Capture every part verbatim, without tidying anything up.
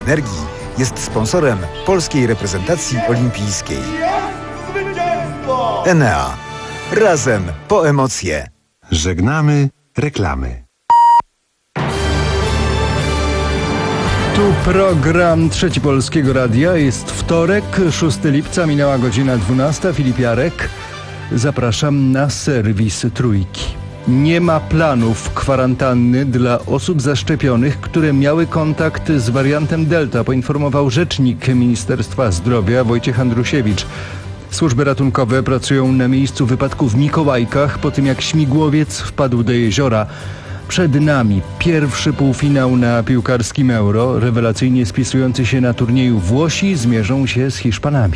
Energii jest sponsorem polskiej reprezentacji olimpijskiej. Enea. Razem po emocje. Żegnamy reklamy. Tu program Trzeci Polskiego Radia. Jest wtorek, szóstego lipca, minęła godzina dwunasta. Filip Jarek. Zapraszam na serwis Trójki. Nie ma planów kwarantanny dla osób zaszczepionych, które miały kontakt z wariantem Delta, poinformował rzecznik Ministerstwa Zdrowia Wojciech Andrusiewicz. Służby ratunkowe pracują na miejscu wypadku w Mikołajkach po tym, jak śmigłowiec wpadł do jeziora. Przed nami pierwszy półfinał na piłkarskim Euro. Rewelacyjnie spisujący się na turnieju Włosi zmierzą się z Hiszpanami.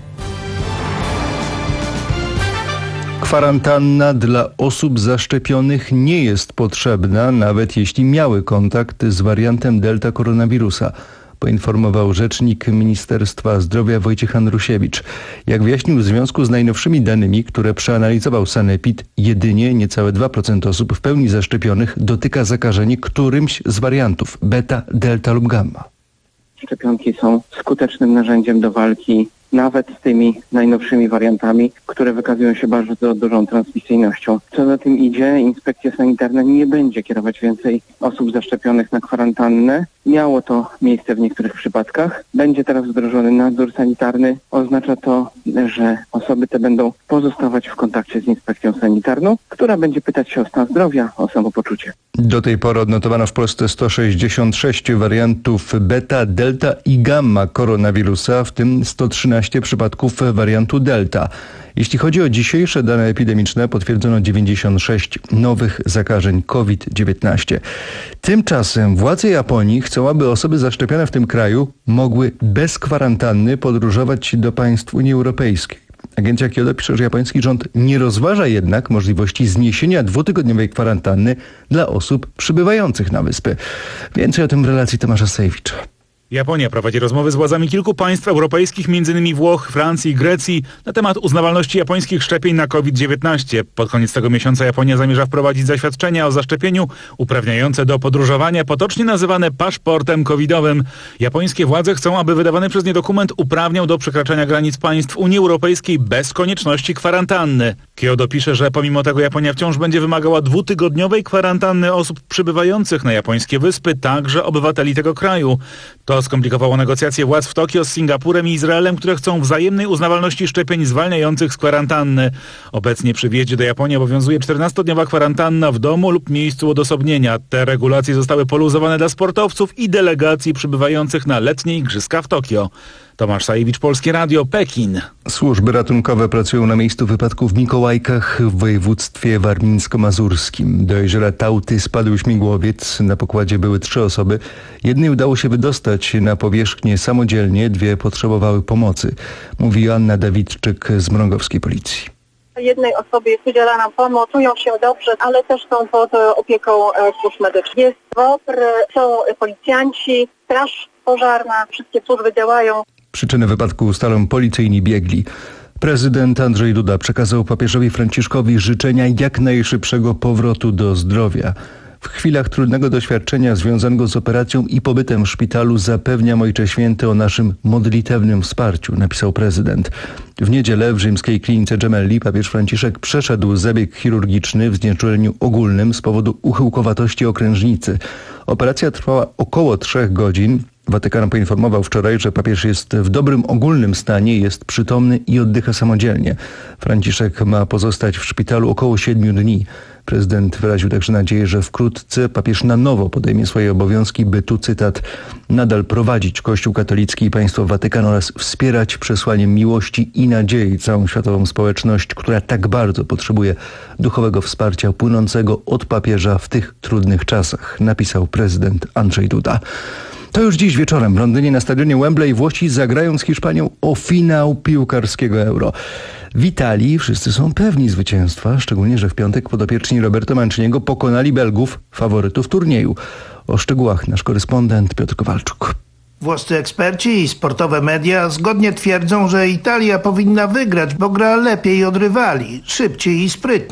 Kwarantanna dla osób zaszczepionych nie jest potrzebna, nawet jeśli miały kontakt z wariantem Delta koronawirusa, poinformował rzecznik Ministerstwa Zdrowia Wojciech Andrusiewicz. Jak wyjaśnił, w związku z najnowszymi danymi, które przeanalizował Sanepid, jedynie niecałe dwa procent osób w pełni zaszczepionych dotyka zakażenie którymś z wariantów beta, delta lub gamma. Szczepionki są skutecznym narzędziem do walki nawet z tymi najnowszymi wariantami, które wykazują się bardzo dużą transmisyjnością. Co za tym idzie, inspekcja sanitarna nie będzie kierować więcej osób zaszczepionych na kwarantannę. Miało to miejsce w niektórych przypadkach. Będzie teraz wdrożony nadzór sanitarny. Oznacza to, że osoby te będą pozostawać w kontakcie z inspekcją sanitarną, która będzie pytać się o stan zdrowia, o samopoczucie. Do tej pory odnotowano w Polsce sto sześćdziesiąt sześć wariantów beta, delta i gamma koronawirusa, w tym sto trzynaście przypadków wariantu delta. Jeśli chodzi o dzisiejsze dane epidemiczne, potwierdzono dziewięćdziesiąt sześć nowych zakażeń COVID dziewiętnaście. Tymczasem władze Japonii chcą, aby osoby zaszczepione w tym kraju mogły bez kwarantanny podróżować do państw Unii Europejskiej. Agencja Kyodo pisze, że japoński rząd nie rozważa jednak możliwości zniesienia dwutygodniowej kwarantanny dla osób przybywających na wyspy. Więcej o tym w relacji Tomasza Sejewicza. Japonia prowadzi rozmowy z władzami kilku państw europejskich, między innymi Włoch, Francji i Grecji, na temat uznawalności japońskich szczepień na COVID dziewiętnaście. Pod koniec tego miesiąca Japonia zamierza wprowadzić zaświadczenia o zaszczepieniu uprawniające do podróżowania, potocznie nazywane paszportem covidowym. Japońskie władze chcą, aby wydawany przez nie dokument uprawniał do przekraczania granic państw Unii Europejskiej bez konieczności kwarantanny. Kyodo pisze, że pomimo tego Japonia wciąż będzie wymagała dwutygodniowej kwarantanny osób przybywających na japońskie wyspy, także obywateli tego kraju. To skomplikowało negocjacje władz w Tokio z Singapurem i Izraelem, które chcą wzajemnej uznawalności szczepień zwalniających z kwarantanny. Obecnie przy wjeździe do Japonii obowiązuje czternastodniowa kwarantanna w domu lub miejscu odosobnienia. Te regulacje zostały poluzowane dla sportowców i delegacji przybywających na letnie igrzyska w Tokio. Tomasz Sajewicz, Polskie Radio, Pekin. Służby ratunkowe pracują na miejscu wypadku w Mikołajkach w województwie warmińsko-mazurskim. Do jeziora Tałty spadł śmigłowiec. Na pokładzie były trzy osoby. Jednej udało się wydostać na powierzchnię samodzielnie, dwie potrzebowały pomocy, mówi Joanna Dawidczyk z mrągowskiej policji. Jednej osobie jest udzielana pomoc, czują się dobrze, ale też są pod opieką służb medycznych. Jest W O P R, są policjanci, straż pożarna, wszystkie służby działają. Przyczynę wypadku ustalą policyjni biegli. Prezydent Andrzej Duda przekazał papieżowi Franciszkowi życzenia jak najszybszego powrotu do zdrowia. W chwilach trudnego doświadczenia związanego z operacją i pobytem w szpitalu zapewniam Ojcze Święty o naszym modlitewnym wsparciu, napisał prezydent. W niedzielę w rzymskiej klinice Gemelli papież Franciszek przeszedł zabieg chirurgiczny w znieczuleniu ogólnym z powodu uchyłkowatości okrężnicy. Operacja trwała około trzech godzin. Watykan poinformował wczoraj, że papież jest w dobrym ogólnym stanie, jest przytomny i oddycha samodzielnie. Franciszek ma pozostać w szpitalu około siedmiu dni. Prezydent wyraził także nadzieję, że wkrótce papież na nowo podejmie swoje obowiązki, by tu, cytat, nadal prowadzić Kościół katolicki i państwo Watykan oraz wspierać przesłaniem miłości i nadziei całą światową społeczność, która tak bardzo potrzebuje duchowego wsparcia płynącego od papieża w tych trudnych czasach, napisał prezydent Andrzej Duda. To już dziś wieczorem w Londynie na stadionie Wembley Włosi zagrają z Hiszpanią o finał piłkarskiego Euro. W Italii wszyscy są pewni zwycięstwa, szczególnie że w piątek podopieczni Roberto Manciniego pokonali Belgów, faworytów turnieju. O szczegółach nasz korespondent Piotr Kowalczuk. Włoscy eksperci i sportowe media zgodnie twierdzą, że Italia powinna wygrać, bo gra lepiej od rywali, szybciej i sprytniej.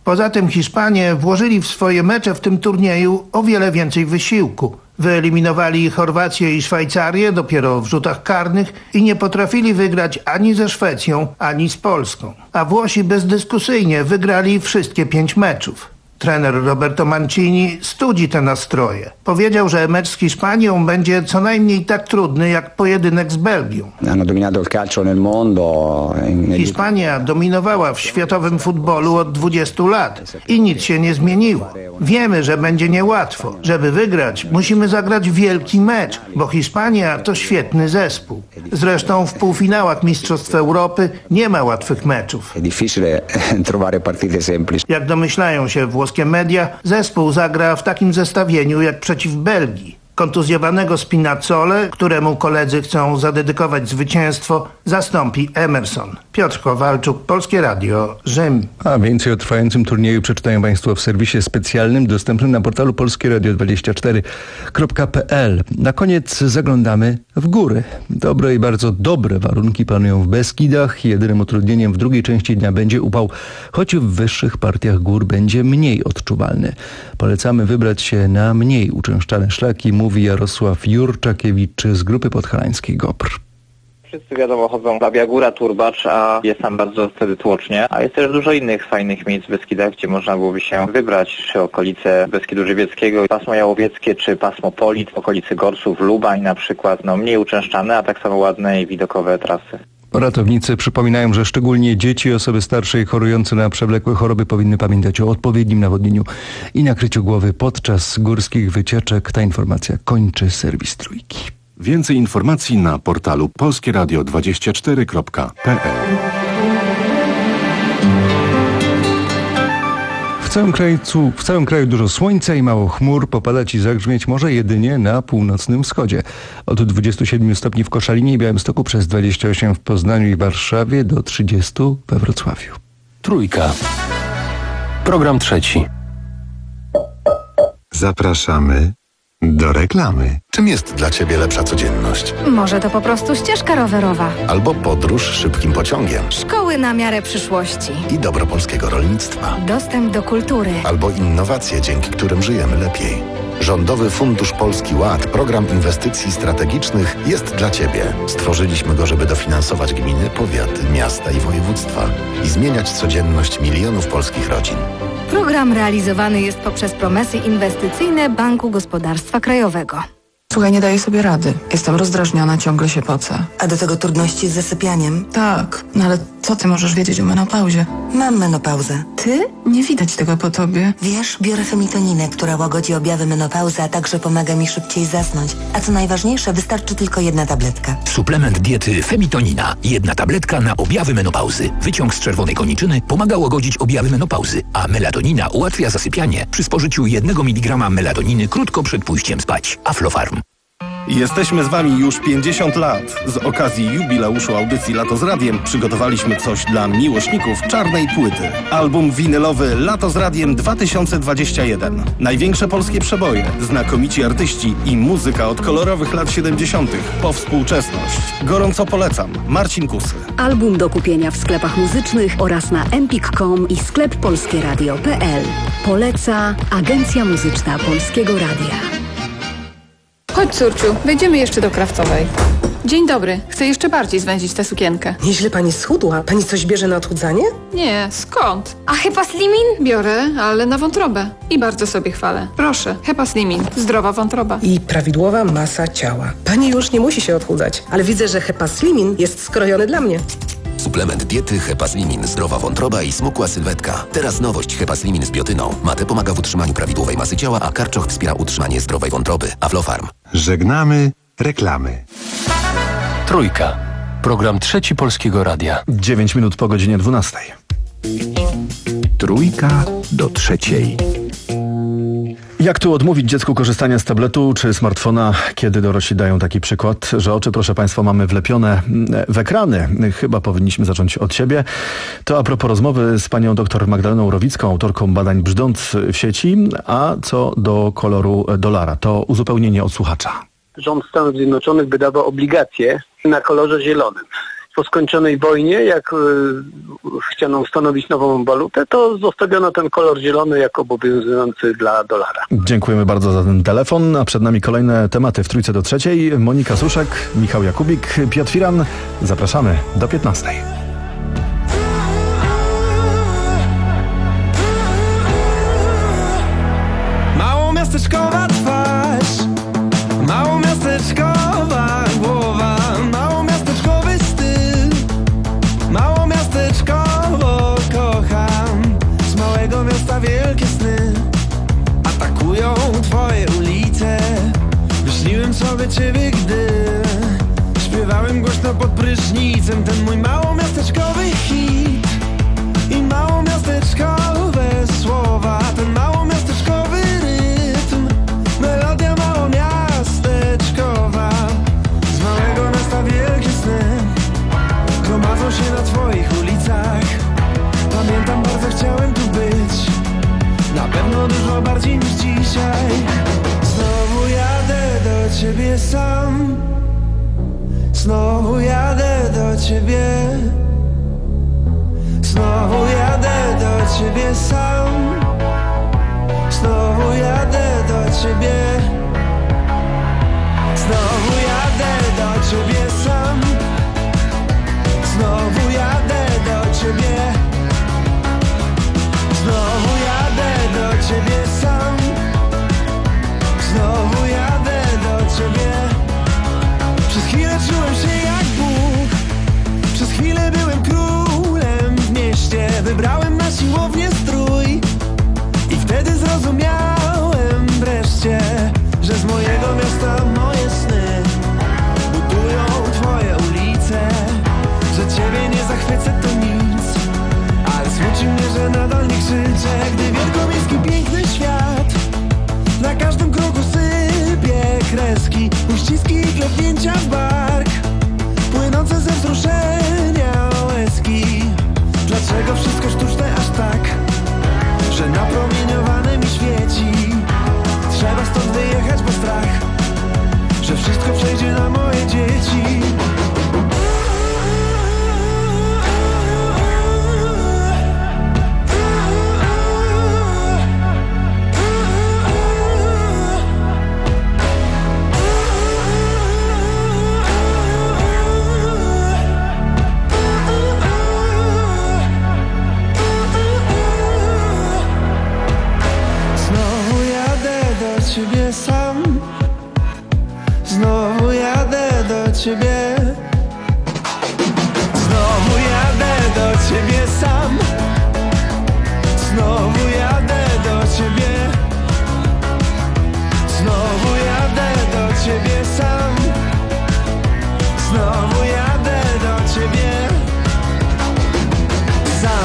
Poza tym Hiszpanie włożyli w swoje mecze w tym turnieju o wiele więcej wysiłku. Wyeliminowali Chorwację i Szwajcarię dopiero w rzutach karnych i nie potrafili wygrać ani ze Szwecją, ani z Polską. A Włosi bezdyskusyjnie wygrali wszystkie pięć meczów. Trener Roberto Mancini studzi te nastroje. Powiedział, że mecz z Hiszpanią będzie co najmniej tak trudny jak pojedynek z Belgią. Hiszpania dominowała w światowym futbolu od dwudziestu lat i nic się nie zmieniło. Wiemy, że będzie niełatwo. Żeby wygrać, musimy zagrać wielki mecz, bo Hiszpania to świetny zespół. Zresztą w półfinałach Mistrzostw Europy nie ma łatwych meczów. Jak domyślają się włoskie media, zespół zagra w takim zestawieniu jak przeciw Belgii. Kontuzjowanego Spinazzole, któremu koledzy chcą zadedykować zwycięstwo, zastąpi Emerson. Piotr Kowalczuk, Polskie Radio, Rzym. A więcej o trwającym turnieju przeczytają Państwo w serwisie specjalnym dostępnym na portalu polskie radio dwadzieścia cztery kropka p l. Na koniec zaglądamy w góry. Dobre i bardzo dobre warunki panują w Beskidach. Jedynym utrudnieniem w drugiej części dnia będzie upał, choć w wyższych partiach gór będzie mniej odczuwalny. Polecamy wybrać się na mniej uczęszczane szlaki, mówi Jarosław Jurczakiewicz z Grupy Podhalańskiej GOPR. Wszyscy wiadomo chodzą Babia Góra, Turbacz, a jest tam bardzo wtedy tłocznie, a jest też dużo innych fajnych miejsc w Beskidach, gdzie można byłoby się wybrać, czy okolice Beskidu Żywieckiego, pasmo Jałowieckie, czy pasmo Polit, w okolicy Gorsów, Lubań na przykład, no mniej uczęszczane, a tak samo ładne i widokowe trasy. Ratownicy przypominają, że szczególnie dzieci, osoby starsze i chorujące na przewlekłe choroby powinny pamiętać o odpowiednim nawodnieniu i nakryciu głowy podczas górskich wycieczek. Ta informacja kończy serwis Trójki. Więcej informacji na portalu polskie radio dwadzieścia cztery kropka p l. W całym kraju, w całym kraju dużo słońca i mało chmur. Popadać i zagrzmieć może jedynie na północnym wschodzie. Od dwudziestu siedmiu stopni w Koszalinie i Białymstoku przez dwadzieścia osiem w Poznaniu i Warszawie do trzydziestu we Wrocławiu. Trójka. Program trzeci. Zapraszamy do reklamy. Czym jest dla Ciebie lepsza codzienność? Może to po prostu ścieżka rowerowa. Albo podróż szybkim pociągiem. Szkoły na miarę przyszłości. I dobro polskiego rolnictwa. Dostęp do kultury. Albo innowacje, dzięki którym żyjemy lepiej. Rządowy Fundusz Polski Ład, program inwestycji strategicznych, jest dla Ciebie. Stworzyliśmy go, żeby dofinansować gminy, powiaty, miasta i województwa i zmieniać codzienność milionów polskich rodzin. Program realizowany jest poprzez promesy inwestycyjne Banku Gospodarstwa Krajowego. Słuchaj, nie daję sobie rady. Jestem rozdrażniona, ciągle się pocę. A do tego trudności z zasypianiem? Tak, no ale co ty możesz wiedzieć o menopauzie? Mam menopauzę. Ty? Nie widać tego po tobie. Wiesz, biorę femitoninę, która łagodzi objawy menopauzy, a także pomaga mi szybciej zasnąć. A co najważniejsze, wystarczy tylko jedna tabletka. Suplement diety Femitonina. Jedna tabletka na objawy menopauzy. Wyciąg z czerwonej koniczyny pomaga łagodzić objawy menopauzy, a melatonina ułatwia zasypianie przy spożyciu jednego miligrama melatoniny krótko przed pójściem spać. Aflofarm. Jesteśmy z Wami już pięćdziesiąt lat. Z okazji jubileuszu audycji Lato z Radiem przygotowaliśmy coś dla miłośników czarnej płyty. Album winylowy Lato z Radiem dwa tysiące dwadzieścia jeden. Największe polskie przeboje, znakomici artyści i muzyka od kolorowych lat siedemdziesiątych po współczesność. Gorąco polecam. Marcin Kusy. Album do kupienia w sklepach muzycznych oraz na empik kropka com i sklep polskie radio kropka p l. Poleca Agencja Muzyczna Polskiego Radia. Chodź, córciu, wejdziemy jeszcze do Krawcowej. Dzień dobry, chcę jeszcze bardziej zwęzić tę sukienkę. Nieźle pani schudła. Pani coś bierze na odchudzanie? Nie, skąd? A Hepaslimin? Biorę, ale na wątrobę. I bardzo sobie chwalę. Proszę, Hepaslimin, zdrowa wątroba. I prawidłowa masa ciała. Pani już nie musi się odchudzać, ale widzę, że Hepaslimin jest skrojony dla mnie. Suplement diety Hepaslimin, zdrowa wątroba i smukła sylwetka. Teraz nowość Hepaslimin z biotyną. Mate pomaga w utrzymaniu prawidłowej masy ciała, a karczoch wspiera utrzymanie zdrowej wątroby. Aflofarm. Żegnamy reklamy. Trójka. Program trzeci Polskiego Radia. dziewięć minut po godzinie dwunastej. Trójka do trzeciej. Jak tu odmówić dziecku korzystania z tabletu czy smartfona, kiedy dorośli dają taki przykład, że oczy, proszę Państwa, mamy wlepione w ekrany? Chyba powinniśmy zacząć od siebie. To a propos rozmowy z panią dr Magdaleną Rowicką, autorką badań Brzdąc w sieci, a co do koloru dolara. To uzupełnienie od słuchacza. Rząd Stanów Zjednoczonych wydawał obligacje na kolorze zielonym. po skończonej wojnie, jak y, chciano ustanowić nową walutę, to zostawiono ten kolor zielony jako obowiązujący dla dolara. Dziękujemy bardzo za ten telefon, a przed nami kolejne tematy w Trójce do Trzeciej. Monika Suszek, Michał Jakubik, Piotr Firan. Zapraszamy do piętnastej. Małomiasteczkowa twarz, małomiasteczkowa głowa, małomiasteczkowy styl, małomiasteczkowo kocham. Z małego miasta wielkie sny atakują twoje ulice. Wyśniłem sobie ciebie, gdy śpiewałem głośno pod prysznicem ten mój małomiasteczkowy hit i małomiasteczkowe słowa, ten małomiasteczkowy rytm, melodia małomiasteczkowa. Z małego miasta wielkie sny gromadzą się na twoich ulicach. Pamiętam, bardzo chciałem tu być, na pewno dużo bardziej niż dzisiaj. Znowu jadę do ciebie sam, znowu jadę do ciebie, znowu jadę do ciebie sam, znowu jadę do ciebie, znowu jadę do ciebie sam, znowu jadę do ciebie, znowu jadę do ciebie sam, znowu jadę do ciebie. Przez chwilę czułem się jak Bóg, przez chwilę byłem królem w mieście. Wybrałem na siłownię strój i wtedy zrozumiałem wreszcie, że z mojego miasta moje sny budują twoje ulice. Że ciebie nie zachwycę to nic, ale smuci mnie, że nadal nie krzyczę, gdy wielkomiejski piękny świat na każdym kroku sypie kreski, uściski i klepnięcia w bark, płynące ze wzruszenia łezki. Dlaczego wszystko sztuczne aż tak, że napromieniowane mi świeci? Trzeba stąd wyjechać, bo strach, że wszystko przejdzie na moje dzieci. Ciebie sam, znowu jadę do ciebie, znowu jadę do ciebie sam, znowu jadę do ciebie, znowu jadę do ciebie sam, znowu jadę do ciebie sam.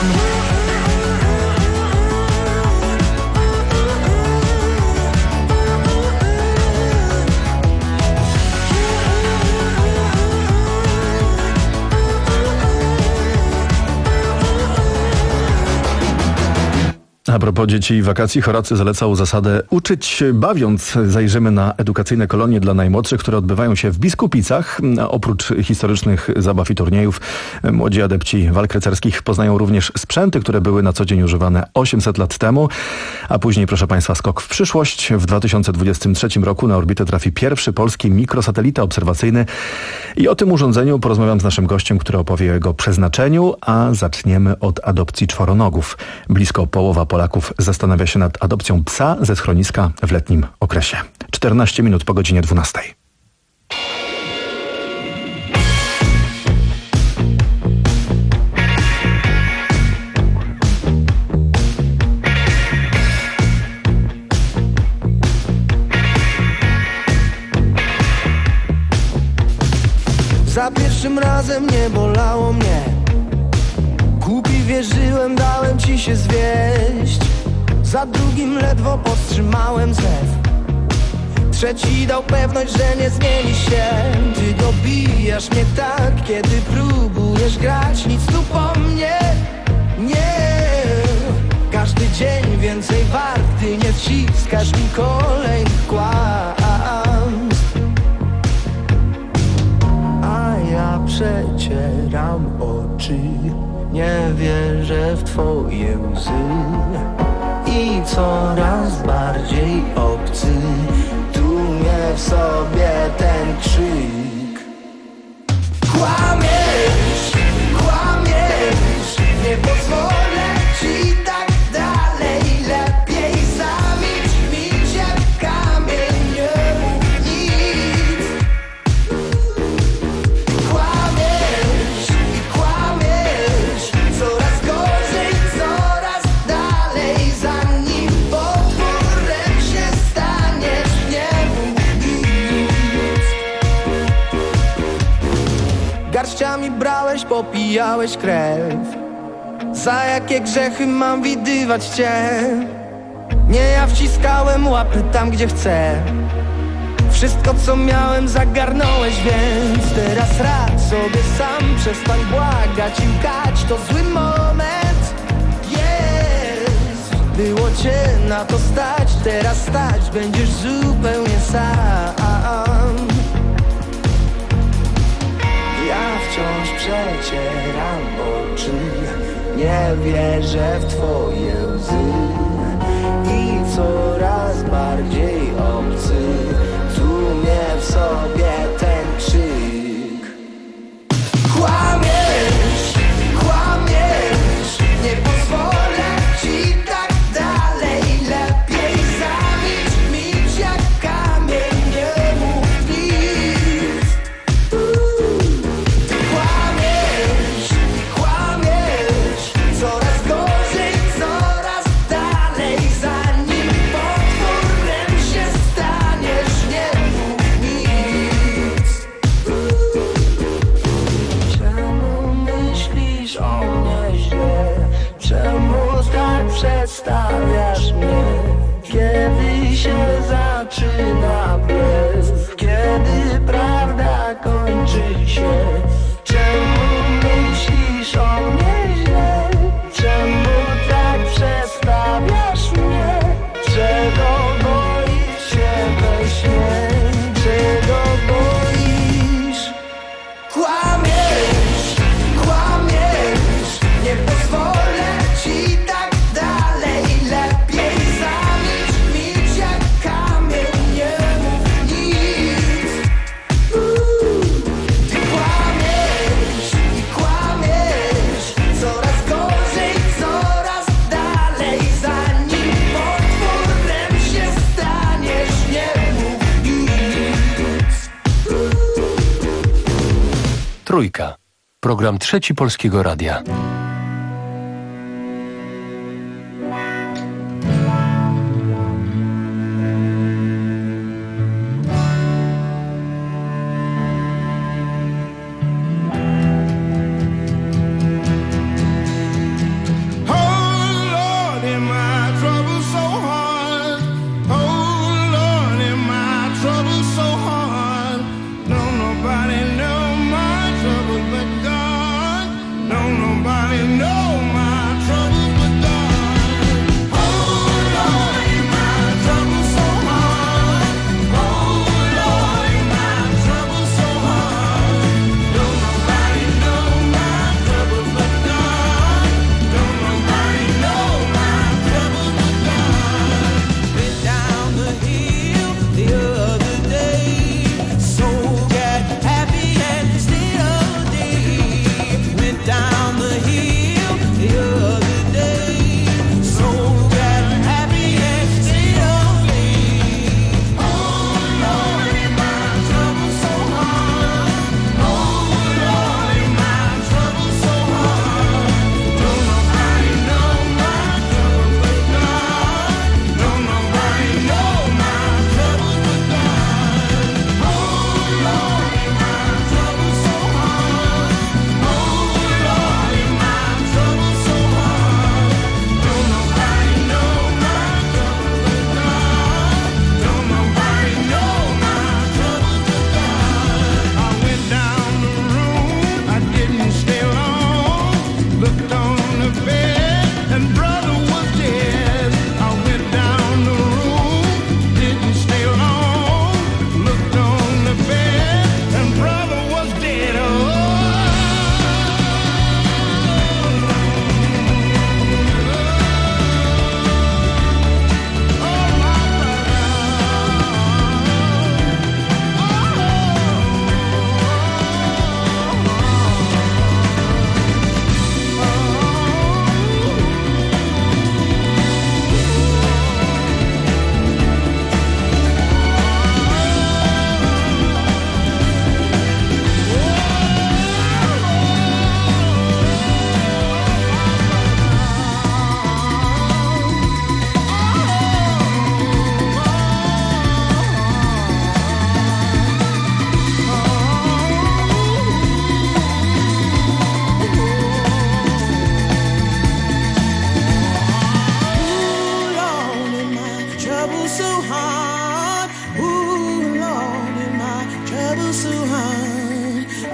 A propos dzieci i wakacji, Horacy zalecał zasadę uczyć bawiąc. Zajrzymy na edukacyjne kolonie dla najmłodszych, które odbywają się w Biskupicach. Oprócz historycznych zabaw i turniejów, młodzi adepci walk rycerskich poznają również sprzęty, które były na co dzień używane osiemset lat temu. A później, proszę Państwa, skok w przyszłość. W dwa tysiące dwudziestym trzecim roku na orbitę trafi pierwszy polski mikrosatelita obserwacyjny. I o tym urządzeniu porozmawiam z naszym gościem, który opowie o jego przeznaczeniu, a zaczniemy od adopcji czworonogów. Blisko połowa Polaków zastanawia się nad adopcją psa ze schroniska w letnim okresie. czternaście minut po godzinie dwunastej. Za pierwszym razem nie bolało mnie, głupi wierzyłem, dałem ci się zwieść. Za drugim ledwo powstrzymałem zew, trzeci dał pewność, że nie zmieni się. Ty dobijasz mnie tak, kiedy próbujesz grać, nic tu po mnie nie. Każdy dzień więcej warty, nie wciskasz mi kolejnych kłamstw. A ja przecieram oczy. Nie wierzę w twoje łzy i coraz bardziej obcy tłumie w sobie ten krzyk. Kłamiesz, kłamiesz, nie pozwolę ci tak dalej. Lepiej zamilcz, milcz jak kamień, nie mów nic. Kłamiesz i kłamiesz, coraz gorzej, coraz dalej. Zanim potworem się staniesz, nie mów nic. Garściami brałeś, popijałeś krew. Za jakie grzechy mam widywać cię? Nie, ja wciskałem łapy tam, gdzie chcę. Wszystko, co miałem, zagarnąłeś, więc teraz radź sobie sam. Przestań błagać i łkać, to zły moment. Jest, było cię na to stać. Teraz stać będziesz zupełnie sam. Ja wciąż przecieram oczy. Nie wierzę w twoje łzy i coraz bardziej obcy tłumie w sobie ten krzyk. Kłamiesz, kłamiesz, nie pozwolę ci tak dalej. Lepiej zamilcz, milcz jak kamień, nie mów nic. Kłamiesz, kłamiesz, coraz gorzej, coraz dalej. Zanim potworem się staniesz, nie mów nic. Czemu myślisz o mnie źle? Czemu tak przedstawiasz mnie? Kiedy się zaczyna blef? Kiedy prawda kończy się? Czemu myślisz o mnie źle? Czemu tak przedstawiasz mnie? Czego boisz się we śnie? Czego boisz? Kłamiesz, kłamiesz, nie pozwolę ci tak dalej. Lepiej zamilcz, milcz jak kamień, nie mów nic. Ty kłamiesz i kłamiesz, coraz gorzej, coraz dalej. Zanim potworem się staniesz, nie mów nic. Trójka. Program Trzeci Polskiego Radia. Oh Lord, am I trouble so hard? Oh Lord, am I trouble so hard? No, nobody know my trouble but God. No, nobody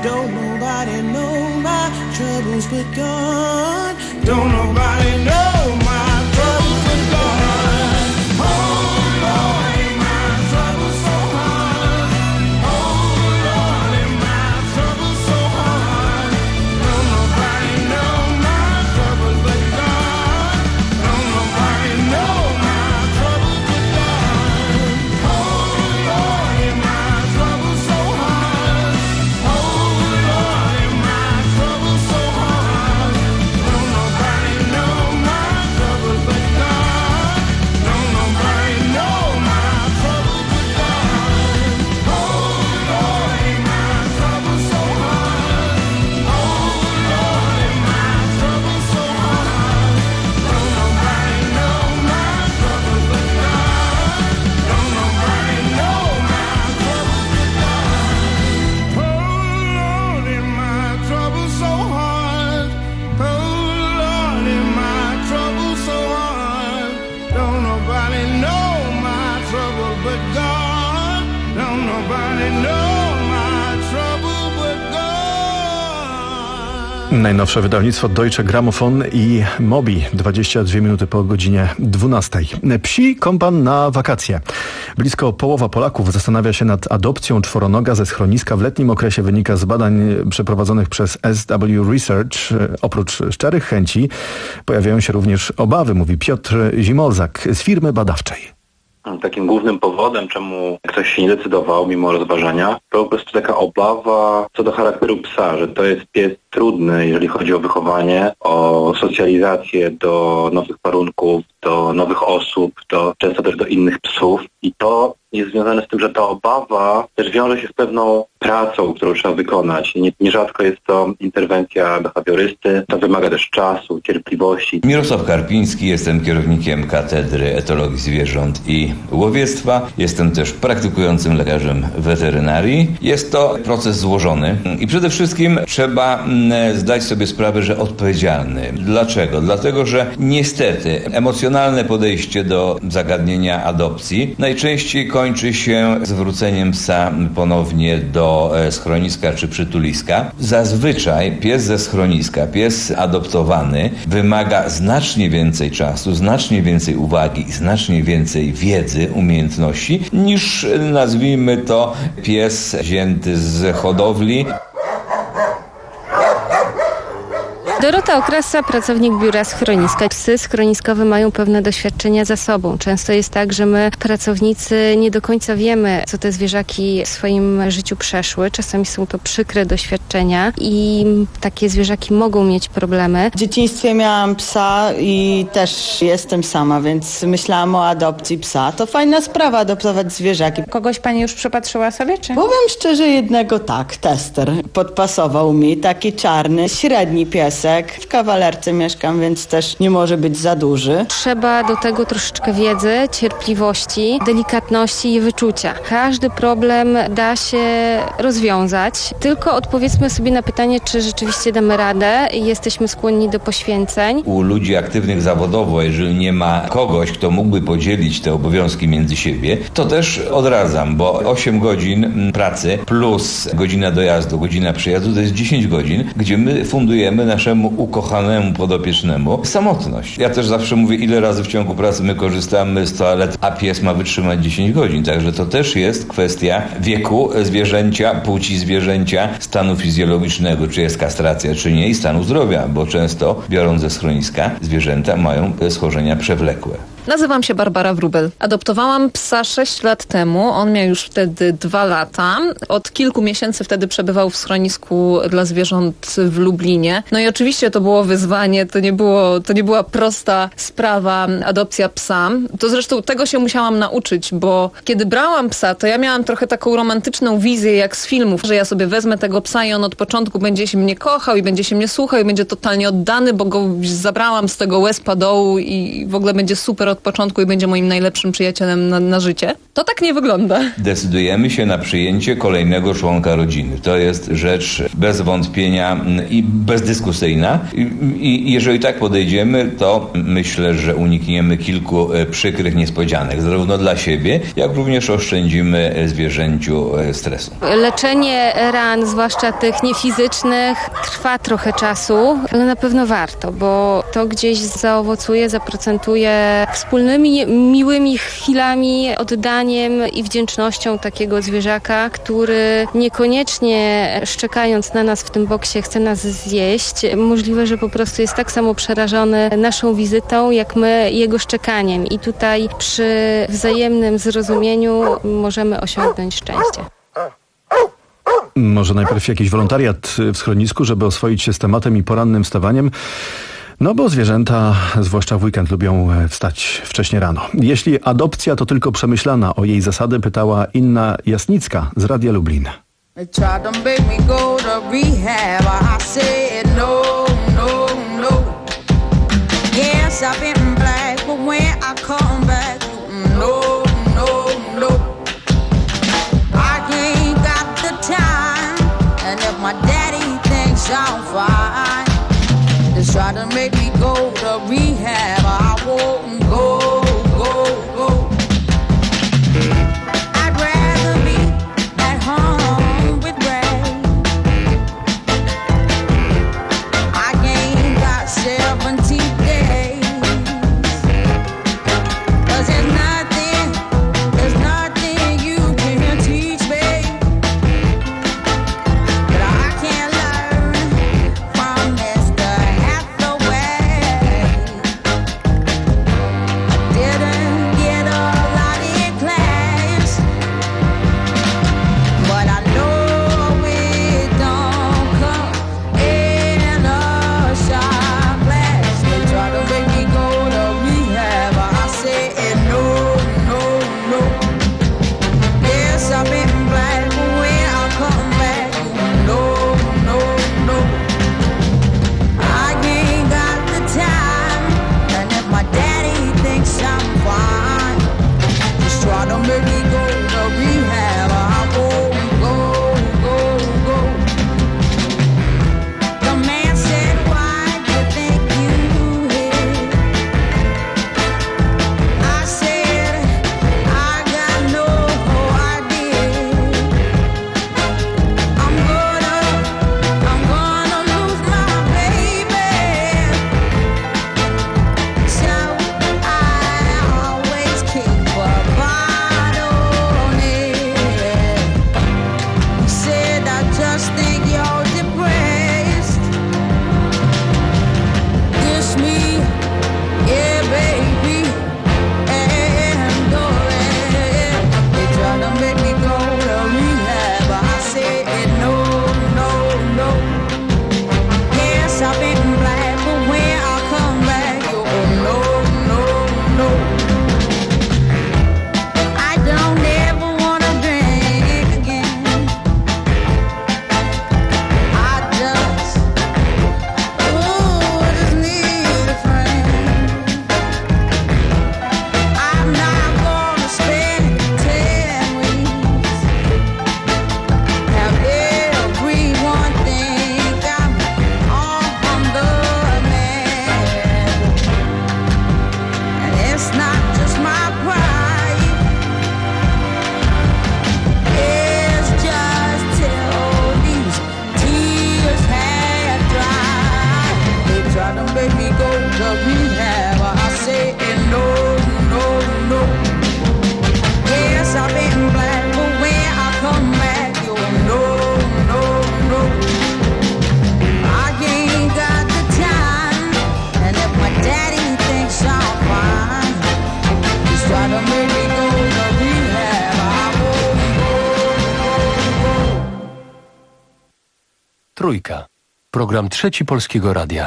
Don't nobody know my troubles but God. Don't nobody know my troubles but God. Oh Lord, my troubles so hard. Oh Lord, my troubles so hard. Don't nobody know my troubles but God. Don't nobody know my troubles but God. Oh Lord, my troubles so hard. Oh Lord, my troubles so hard. Don't nobody know my troubles but God. Don't nobody know my troubles but God. Oh Lord, my troubles so hard. Oh Lord, my troubles so hard. Don't nobody know my troubles but God. Don't nobody know my troubles but God. Oh Lord, my troubles so hard. Oh Lord, my troubles so hard. Don't nobody know my trouble but God. Don't nobody know my trouble but God. Najnowsze wydawnictwo Deutsche Grammophon i Mobi, dwadzieścia dwie minuty po godzinie dwunastej. Psi kompan na wakacje. Blisko połowa Polaków zastanawia się nad adopcją czworonoga ze schroniska w letnim okresie, wynika z badań przeprowadzonych przez S W Research. Oprócz szczerych chęci pojawiają się również obawy, mówi Piotr Zimolzak z firmy badawczej. Takim głównym powodem, czemu ktoś się nie decydował mimo rozważania, to po prostu taka obawa co do charakteru psa, że to jest pies trudny, jeżeli chodzi o wychowanie, o socjalizację do nowych warunków, do nowych osób, do, często też do innych psów. I to jest związane z tym, że ta obawa też wiąże się z pewną pracą, którą trzeba wykonać. Nie, nierzadko jest to interwencja behawiorysty, to wymaga też czasu, cierpliwości. Mirosław Karpiński, jestem kierownikiem Katedry Etologii Zwierząt i Łowiectwa. Jestem też praktykującym lekarzem weterynarii. Jest to proces złożony i przede wszystkim trzeba zdać sobie sprawę, że odpowiedzialny. Dlaczego? Dlatego, że niestety emocjonalne podejście do zagadnienia adopcji najczęściej kończy się zwróceniem psa ponownie do schroniska czy przytuliska. Zazwyczaj pies ze schroniska, pies adoptowany wymaga znacznie więcej czasu, znacznie więcej uwagi i znacznie więcej wiedzy, umiejętności niż, nazwijmy to, pies wzięty z hodowli. Dorota Okrasa, pracownik biura schroniska. Psy schroniskowe mają pewne doświadczenia za sobą. Często jest tak, że my, pracownicy, nie do końca wiemy, co te zwierzaki w swoim życiu przeszły. Czasami są to przykre doświadczenia i takie zwierzaki mogą mieć problemy. W dzieciństwie miałam psa i też jestem sama, więc myślałam o adopcji psa. To fajna sprawa adoptować zwierzaki. Kogoś pani już przypatrzyła sobie, czy? Powiem szczerze, jednego tak, tester. Podpasował mi, taki czarny, średni piesek. W kawalerce mieszkam, więc też nie może być za duży. Trzeba do tego troszeczkę wiedzy, cierpliwości, delikatności i wyczucia. Każdy problem da się rozwiązać, tylko odpowiedzmy sobie na pytanie, czy rzeczywiście damy radę i jesteśmy skłonni do poświęceń. U ludzi aktywnych zawodowo, jeżeli nie ma kogoś, kto mógłby podzielić te obowiązki między siebie, to też odradzam, bo osiem godzin pracy plus godzina dojazdu, godzina przyjazdu to jest dziesięć godzin, gdzie my fundujemy naszemu ukochanemu podopiecznemu samotność. Ja też zawsze mówię, ile razy w ciągu pracy my korzystamy z toalet, a pies ma wytrzymać dziesięć godzin. Także to też jest kwestia wieku zwierzęcia, płci zwierzęcia, stanu fizjologicznego, czy jest kastracja, czy nie, i stanu zdrowia, bo często, biorąc ze schroniska, zwierzęta mają schorzenia przewlekłe. Nazywam się Barbara Wróbel. Adoptowałam psa sześć lat temu. On miał już wtedy dwa lata. Od kilku miesięcy wtedy przebywał w schronisku dla zwierząt w Lublinie. No i oczywiście to było wyzwanie, to nie było, to nie była prosta sprawa, adopcja psa. To zresztą tego się musiałam nauczyć, bo kiedy brałam psa, to ja miałam trochę taką romantyczną wizję jak z filmów, że ja sobie wezmę tego psa i on od początku będzie się mnie kochał i będzie się mnie słuchał i będzie totalnie oddany, bo go zabrałam z tego łez padołu i w ogóle będzie super od początku i będzie moim najlepszym przyjacielem na, na życie. To tak nie wygląda. Decydujemy się na przyjęcie kolejnego członka rodziny. To jest rzecz bez wątpienia i bezdyskusyjna. I, i jeżeli tak podejdziemy, to myślę, że unikniemy kilku przykrych niespodzianek, zarówno dla siebie, jak również oszczędzimy zwierzęciu stresu. Leczenie ran, zwłaszcza tych niefizycznych, trwa trochę czasu, ale na pewno warto, bo to gdzieś zaowocuje, zaprocentuje wspólnymi, miłymi chwilami, oddaniem i wdzięcznością takiego zwierzaka, który niekoniecznie szczekając na nas w tym boksie chce nas zjeść. Możliwe, że po prostu jest tak samo przerażony naszą wizytą, jak my jego szczekaniem. I tutaj przy wzajemnym zrozumieniu możemy osiągnąć szczęście. Może najpierw jakiś wolontariat w schronisku, żeby oswoić się z tematem i porannym wstawaniem? No bo zwierzęta, zwłaszcza w weekend, lubią wstać wcześnie rano. Jeśli adopcja to tylko przemyślana, o jej zasady pytała Inna Jasnicka z Radia Lublin. Try to make me go to rehab, I won't go, go, go. I'd rather be at home with Ray. I ain't got seventy days. Cause there's nothing, there's nothing you can teach me that I can't learn from this. Trójka. Program Trzeci Polskiego Radia.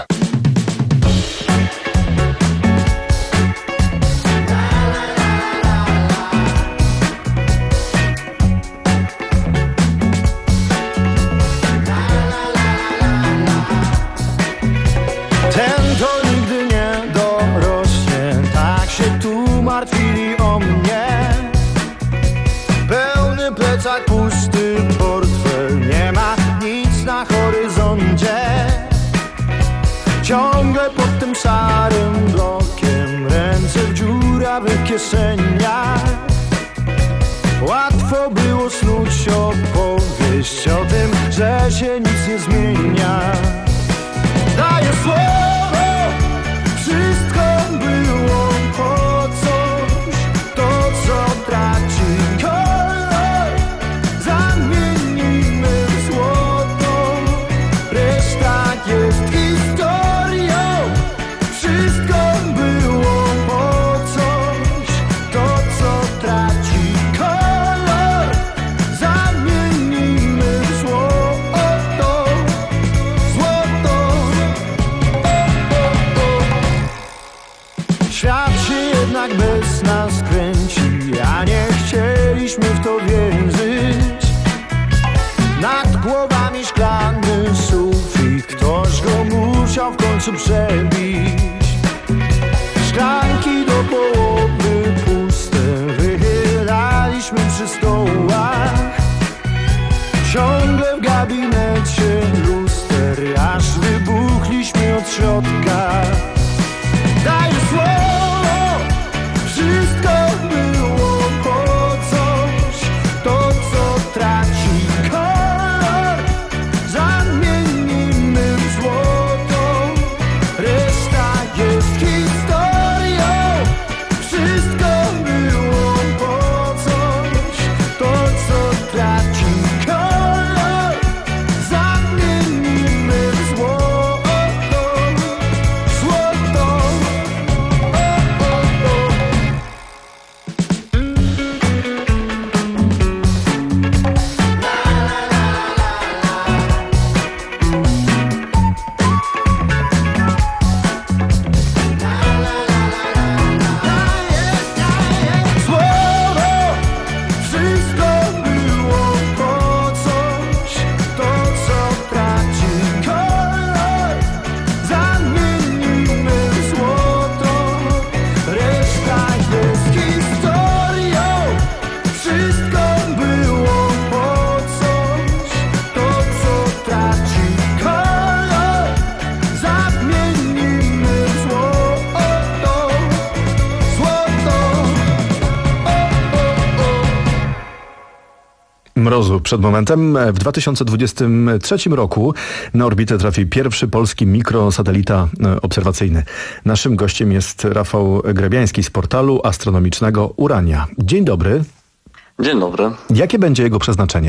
Ten to nigdy nie dorośnie, tak się tu kieszeniach. Łatwo było snuć opowieść o tym, że się nic nie zmienia. Daję słowo, wszystko było po coś. To co traci kolor, zamienimy w złoto. Reszta jest historią. Wszystko było po coś. To co traci kolor, zamienimy w złoto. Złoto. Świat się jednak bez nas kręci, a nie chcieliśmy w to wierzyć. Nad głowami szklany sufit, ktoś go musiał w końcu przebić. Szklanki do połowy puste wychylaliśmy przy stołach. Ciągle w gabinecie luster, aż wybuchliśmy od środka. Daj słowo, wszystko było po coś. To co traci kolor, zamienimy w złoto. Reszta jest historią. Wszystko było po coś. To co traci kolor, zamienimy w złoto. Złoto. Słowo, wszystko było po coś. To co traci kolor, zamienimy w złoto. Reszta jest historią. Wszystko było po coś. To co traci kolor, zamienimy w złoto. Złoto. Mrozu przed momentem. W dwa tysiące dwudziestym trzecim roku na orbitę trafi pierwszy polski mikrosatelita e, obserwacyjny. Naszym gościem jest Rafał Grabiański z portalu astronomicznego Urania. Dzień dobry. Dzień dobry. Jakie będzie jego przeznaczenie?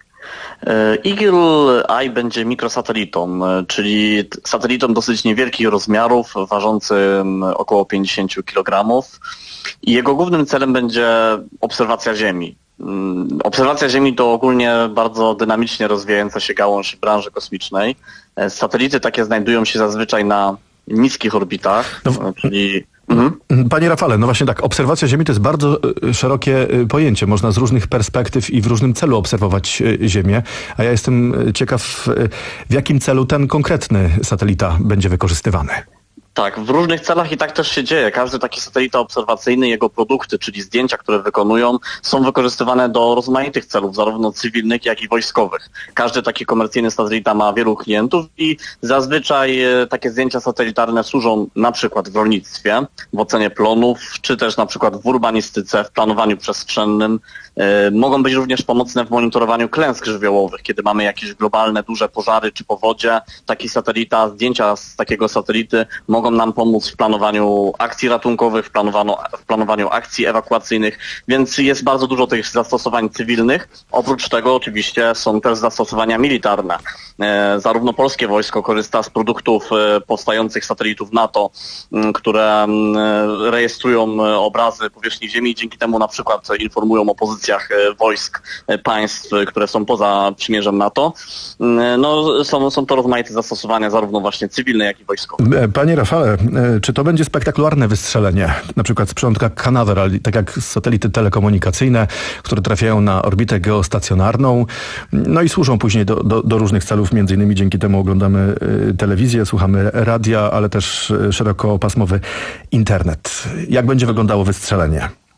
E, Eagle Eye będzie mikrosatelitą, e, czyli t- satelitą dosyć niewielkich rozmiarów, ważącym około pięćdziesiąt kilogramów. I jego głównym celem będzie obserwacja Ziemi. Mm, Obserwacja Ziemi to ogólnie bardzo dynamicznie rozwijająca się gałąź branży kosmicznej. E, Satelity takie znajdują się zazwyczaj na niskich orbitach, e, czyli... Mhm. Panie Rafale, no właśnie tak, obserwacja Ziemi to jest bardzo y, szerokie y, pojęcie. Można z różnych perspektyw i w różnym celu obserwować y, Ziemię, a ja jestem y, ciekaw, y, w jakim celu ten konkretny satelita będzie wykorzystywany. Tak, w różnych celach i tak też się dzieje. Każdy taki satelita obserwacyjny, jego produkty, czyli zdjęcia, które wykonują, są wykorzystywane do rozmaitych celów, zarówno cywilnych, jak i wojskowych. Każdy taki komercyjny satelita ma wielu klientów i zazwyczaj e, takie zdjęcia satelitarne służą na przykład w rolnictwie, w ocenie plonów, czy też na przykład w urbanistyce, w planowaniu przestrzennym. E, mogą być również pomocne w monitorowaniu klęsk żywiołowych, kiedy mamy jakieś globalne, duże pożary czy powodzie. Taki satelita, zdjęcia z takiego satelity mogą nam pomóc w planowaniu akcji ratunkowych, w planowaniu, w planowaniu akcji ewakuacyjnych, więc jest bardzo dużo tych zastosowań cywilnych. Oprócz tego oczywiście są też zastosowania militarne. E, zarówno polskie wojsko korzysta z produktów e, powstających satelitów NATO, m, które m, rejestrują e, obrazy powierzchni Ziemi i dzięki temu na przykład informują o pozycjach e, wojsk e, państw, e, które są poza przymierzem NATO. E, no, są, są to rozmaite zastosowania zarówno właśnie cywilne, jak i wojskowe. Panie Rafale, czy to będzie spektakularne wystrzelenie, na przykład z przylądka Canaveral, tak jak satelity telekomunikacyjne, które trafiają na orbitę geostacjonarną, no i służą później do, do, do różnych celów, między innymi dzięki temu oglądamy telewizję, słuchamy radia, ale też szerokopasmowy internet. Jak będzie wyglądało wystrzelenie?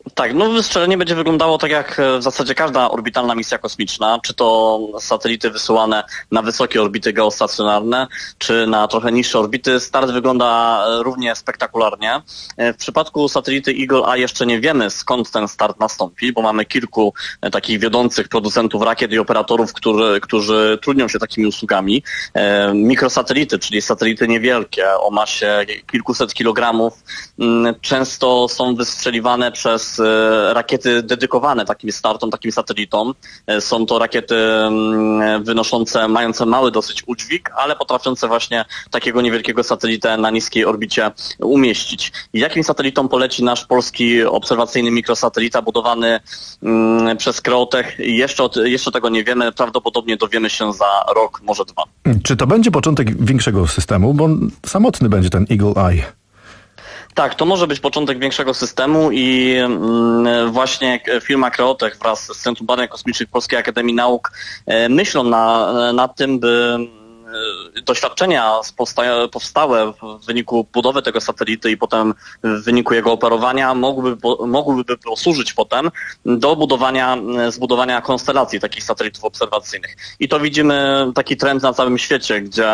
Tak, no wystrzelenie będzie wyglądało tak jak w zasadzie każda orbitalna misja kosmiczna, czy to satelity wysyłane na wysokie orbity geostacjonarne, czy na trochę niższe orbity. Start wygląda równie spektakularnie. W przypadku satelity Eagle A jeszcze nie wiemy, skąd ten start nastąpi, bo mamy kilku takich wiodących producentów rakiet i operatorów, którzy, którzy trudnią się takimi usługami. Mikrosatelity, czyli satelity niewielkie o masie kilkuset kilogramów, często są wystrzeliwane przez rakiety dedykowane takim startom, takim satelitom. Są to rakiety wynoszące, mające mały dosyć udźwig, ale potrafiące właśnie takiego niewielkiego satelitę na niskiej orbicie umieścić. Jakim satelitom poleci nasz polski obserwacyjny mikrosatelita budowany mm, przez Kreotech? Jeszcze, jeszcze tego nie wiemy, prawdopodobnie dowiemy się za rok, może dwa. Czy to będzie początek większego systemu, bo samotny będzie ten Eagle Eye? Tak, to może być początek większego systemu i mm, właśnie firma Kreotech wraz z Centrum Badań Kosmicznych Polskiej Akademii Nauk e, myślą na, nad tym, by doświadczenia powstałe w wyniku budowy tego satelity i potem w wyniku jego operowania mogłyby, mogłyby posłużyć potem do budowania, zbudowania konstelacji takich satelitów obserwacyjnych. I to widzimy taki trend na całym świecie, gdzie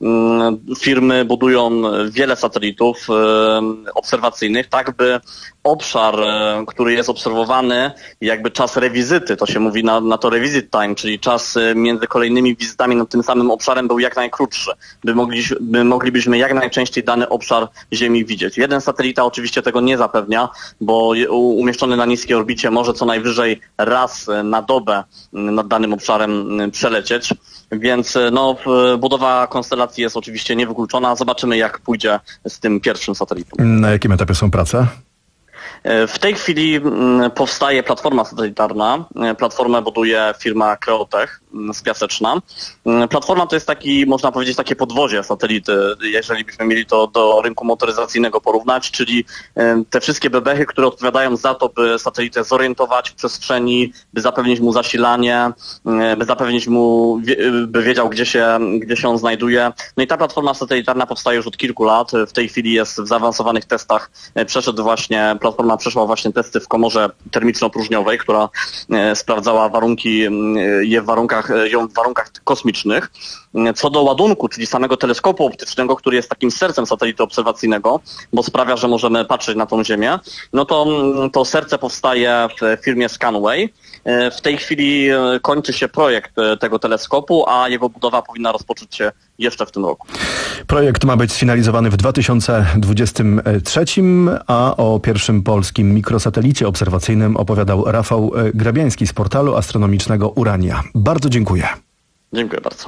firmy budują wiele satelitów obserwacyjnych, tak by obszar, który jest obserwowany, jakby czas rewizyty, to się mówi na, na to revisit time, czyli czas między kolejnymi wizytami nad tym samym obszarem był jak najkrótszy, by, mogli, by moglibyśmy jak najczęściej dany obszar Ziemi widzieć. Jeden satelita oczywiście tego nie zapewnia, bo umieszczony na niskiej orbicie może co najwyżej raz na dobę nad danym obszarem przelecieć, więc no, budowa konstelacji jest oczywiście niewykluczona. Zobaczymy, jak pójdzie z tym pierwszym satelitą. Na jakim etapie są prace? W tej chwili powstaje platforma satelitarna. Platformę buduje firma Kreotech z Piaseczna. Platforma to jest taki, można powiedzieć, takie podwozie satelity, jeżeli byśmy mieli to do rynku motoryzacyjnego porównać, czyli te wszystkie bebechy, które odpowiadają za to, by satelitę zorientować w przestrzeni, by zapewnić mu zasilanie, by zapewnić mu, by wiedział, gdzie się, gdzie się on znajduje. No i ta platforma satelitarna powstaje już od kilku lat. W tej chwili jest w zaawansowanych testach. Przeszedł właśnie, platforma przeszła właśnie testy w komorze termiczno-próżniowej, która sprawdzała warunki, je w warunkach ją w warunkach kosmicznych. Co do ładunku, czyli samego teleskopu optycznego, który jest takim sercem satelity obserwacyjnego, bo sprawia, że możemy patrzeć na tą Ziemię, no to to serce powstaje w firmie Scanway. W tej chwili kończy się projekt tego teleskopu, a jego budowa powinna rozpocząć się jeszcze w tym roku. Projekt ma być sfinalizowany w dwa tysiące dwudziestym trzecim, a o pierwszym polskim mikrosatelicie obserwacyjnym opowiadał Rafał Grabiański z portalu astronomicznego Urania. Bardzo dziękuję. Dziękuję bardzo.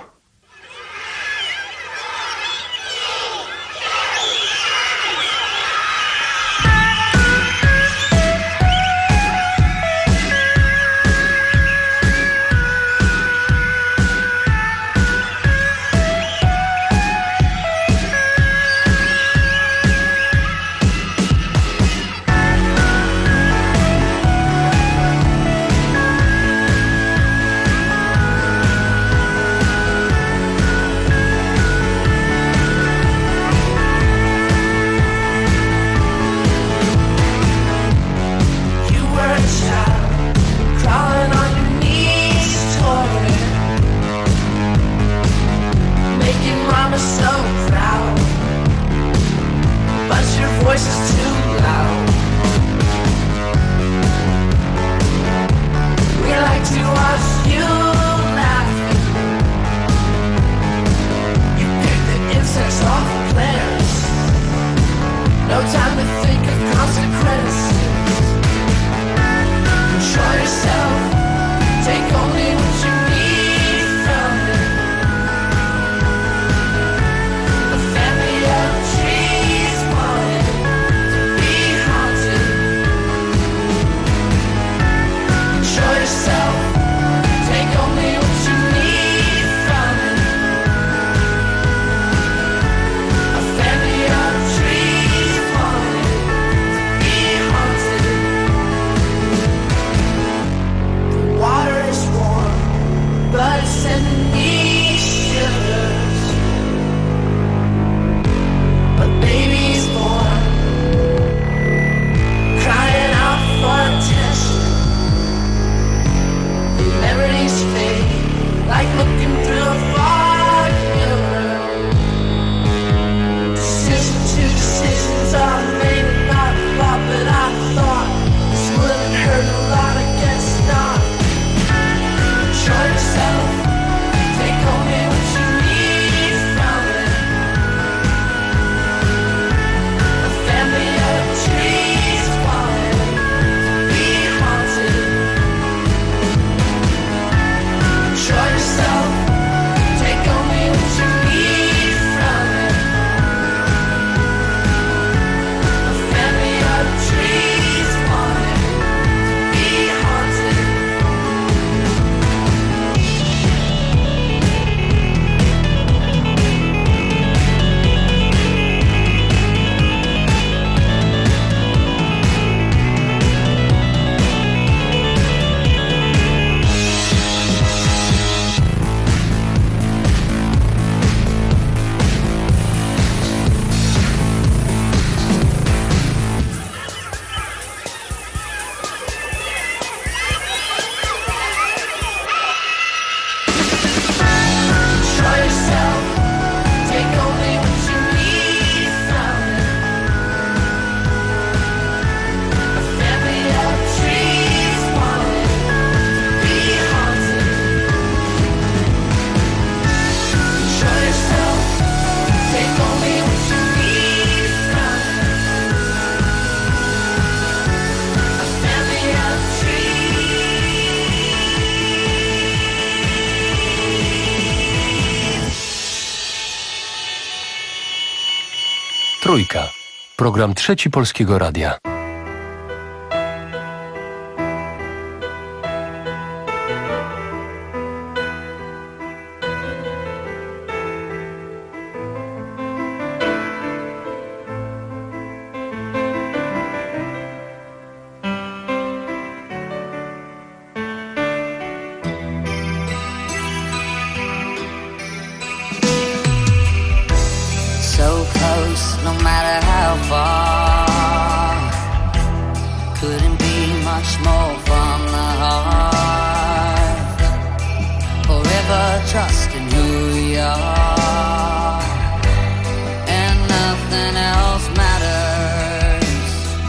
Trójka. Program Trzeci Polskiego Radia. So close, no matter how far. Couldn't be much more from the heart. Forever trusting who we are, and nothing else matters.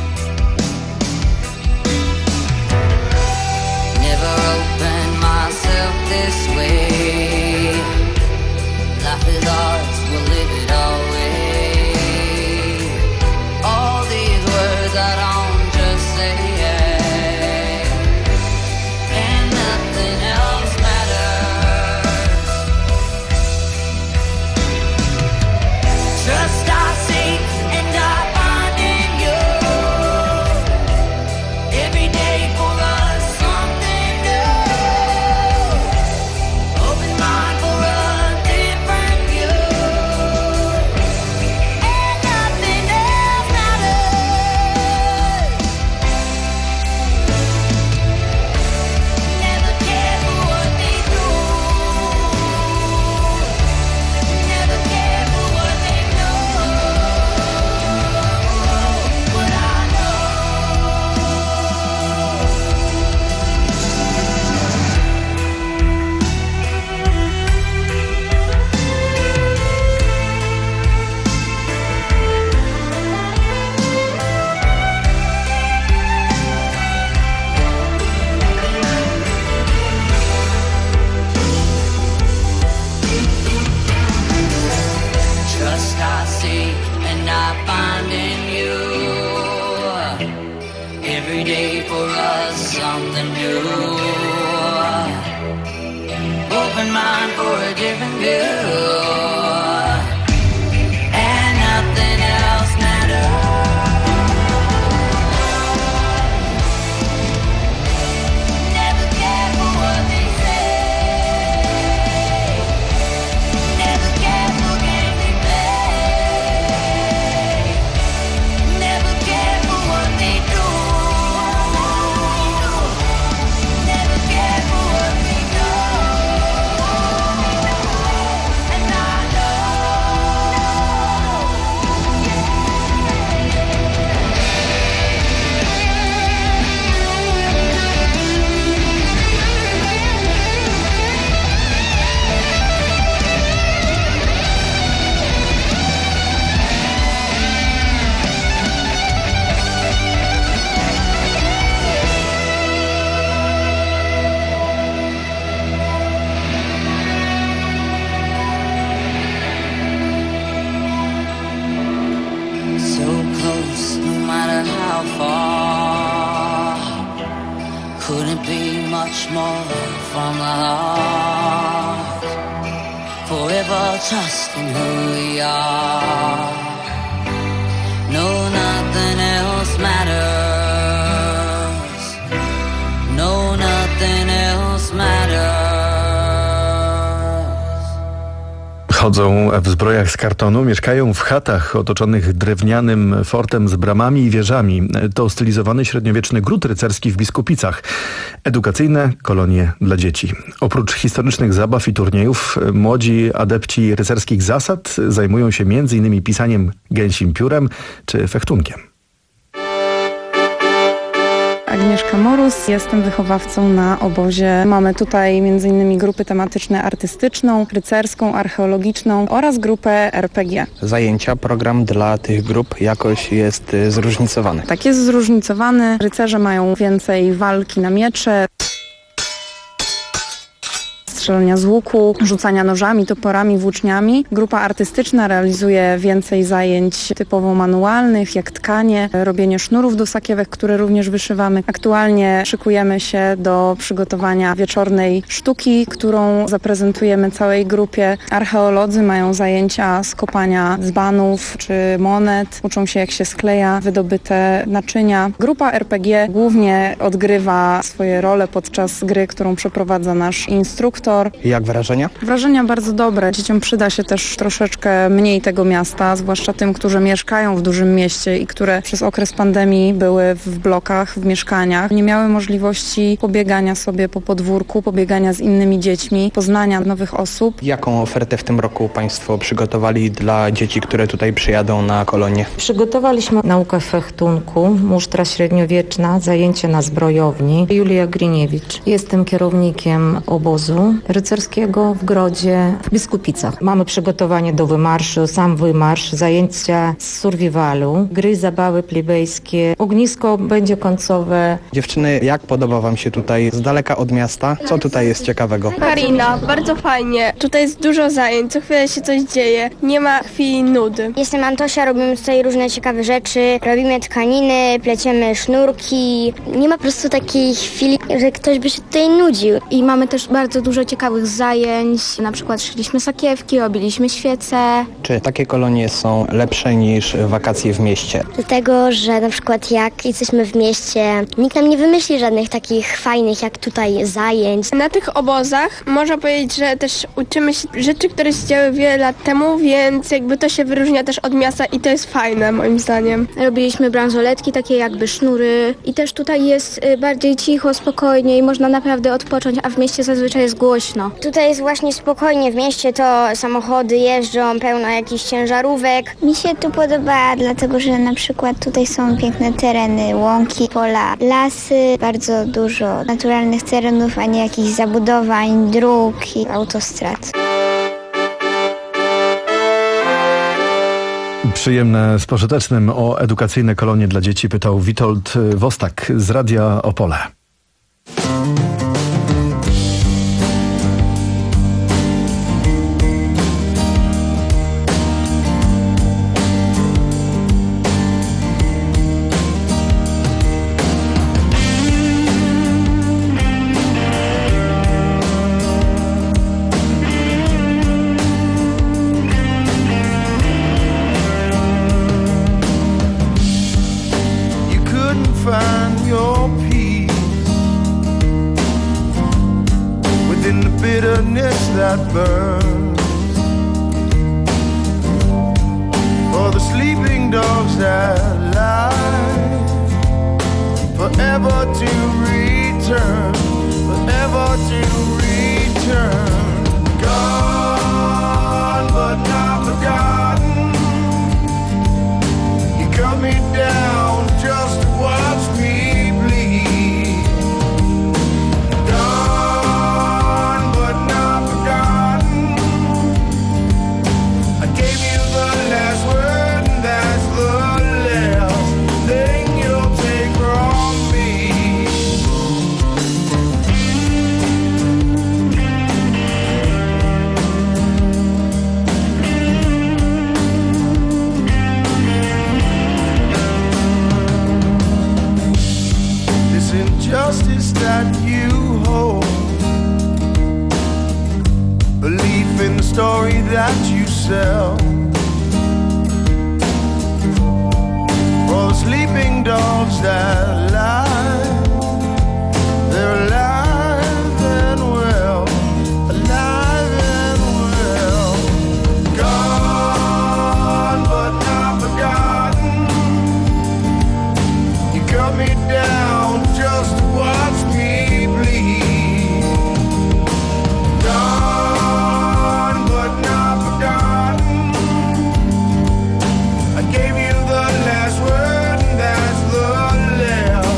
Never opened myself this way. Life is ours, we'll live it always. All these words I don't just say, and nothing else matters. Trust I seek and I find in you. Every day for us something new. Open mind for a different view, and nothing else matters. Never care for what they do. Never care for what they know. But I know. Trust I seek and I find in you. Every day for us something new. Open mind for a different view, and nothing else matters. Never care for what they say. Never care for games they play. Never care for what they do. Never care for what they know. And I so close, no matter how far. Couldn't be much more from the heart. Forever trusting who we are. No, nothing else matters. No, nothing else matters. Chodzą w zbrojach z kartonu, mieszkają w chatach otoczonych drewnianym fortem z bramami i wieżami. To stylizowany średniowieczny gród rycerski w Biskupicach. Edukacyjne kolonie dla dzieci. Oprócz historycznych zabaw i turniejów, młodzi adepci rycerskich zasad zajmują się między innymi pisaniem gęsim piórem czy fechtunkiem. Agnieszka Morus, jestem wychowawcą na obozie. Mamy tutaj między innymi grupy tematyczne artystyczną, rycerską, archeologiczną oraz grupę er pe gie. Zajęcia, program dla tych grup jakoś jest zróżnicowany. Tak, jest zróżnicowany. Rycerze mają więcej walki na miecze. strzelania z łuku, rzucania nożami, toporami, włóczniami. Grupa artystyczna realizuje więcej zajęć typowo manualnych, jak tkanie, robienie sznurów do sakiewek, które również wyszywamy. Aktualnie szykujemy się do przygotowania wieczornej sztuki, którą zaprezentujemy całej grupie. Archeolodzy mają zajęcia z kopania dzbanów czy monet, uczą się jak się skleja wydobyte naczynia. Grupa er pe gie głównie odgrywa swoje role podczas gry, którą przeprowadza nasz instruktor. Jak wrażenia? Wrażenia bardzo dobre. Dzieciom przyda się też troszeczkę mniej tego miasta, zwłaszcza tym, którzy mieszkają w dużym mieście i które przez okres pandemii były w blokach, w mieszkaniach. Nie miały możliwości pobiegania sobie po podwórku, pobiegania z innymi dziećmi, poznania nowych osób. Jaką ofertę w tym roku Państwo przygotowali dla dzieci, które tutaj przyjadą na kolonię? Przygotowaliśmy naukę fechtunku, musztra średniowieczna, zajęcia na zbrojowni. Julia Griniewicz. Jestem kierownikiem obozu rycerskiego w Grodzie w Biskupicach. Mamy przygotowanie do wymarszu, sam wymarsz, zajęcia z survivalu, gry, zabawy plebejskie. Ognisko będzie końcowe. Dziewczyny, jak podoba Wam się tutaj z daleka od miasta? Co tutaj jest ciekawego? Karina, bardzo fajnie. Tutaj jest dużo zajęć, co chwilę się coś dzieje. Nie ma chwili nudy. Jestem Antosia, robimy tutaj różne ciekawe rzeczy. Robimy tkaniny, pleciemy sznurki. Nie ma po prostu takiej chwili, że ktoś by się tutaj nudził. I mamy też bardzo dużo ciekawych zajęć. Na przykład szyliśmy sakiewki, robiliśmy świece. Czy takie kolonie są lepsze niż wakacje w mieście? Dlatego, że na przykład jak jesteśmy w mieście, nikt nam nie wymyśli żadnych takich fajnych jak tutaj zajęć. Na tych obozach można powiedzieć, że też uczymy się rzeczy, które się działy wiele lat temu, więc jakby to się wyróżnia też od miasta i to jest fajne moim zdaniem. Robiliśmy bransoletki, takie jakby sznury i też tutaj jest bardziej cicho, spokojnie i można naprawdę odpocząć, a w mieście zazwyczaj jest głośno. Tutaj jest właśnie spokojnie, w mieście to samochody jeżdżą, pełno jakichś ciężarówek. Mi się tu podoba, dlatego że na przykład tutaj są piękne tereny, łąki, pola, lasy, bardzo dużo naturalnych terenów, a nie jakichś zabudowań, dróg i autostrad. Przyjemne z pożytecznym o edukacyjne kolonie dla dzieci pytał Witold Wostak z Radia Opole. Find your peace within the bitterness that burns. For the sleeping dogs that lie, forever to return, forever to return. Gone but not forgotten. You cut me down just to watch me bleed. Gone but not forgotten. I gave you the last word, and that's the last thing you'll take from me. This injustice that you hold, belief in the story that you sell. For the sleeping dogs that lie, they're alive and well, alive and well. Gone but not forgotten. You cut me down just to watch me bleed. Gone but not forgotten. I gave you the last word, and that's the last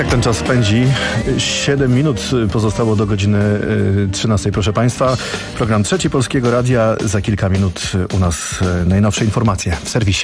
ten czas pędzi. siedem minut pozostało do godziny trzynastej, proszę Państwa. Program Trzeci Polskiego Radia. Za kilka minut u nas najnowsze informacje w serwisie.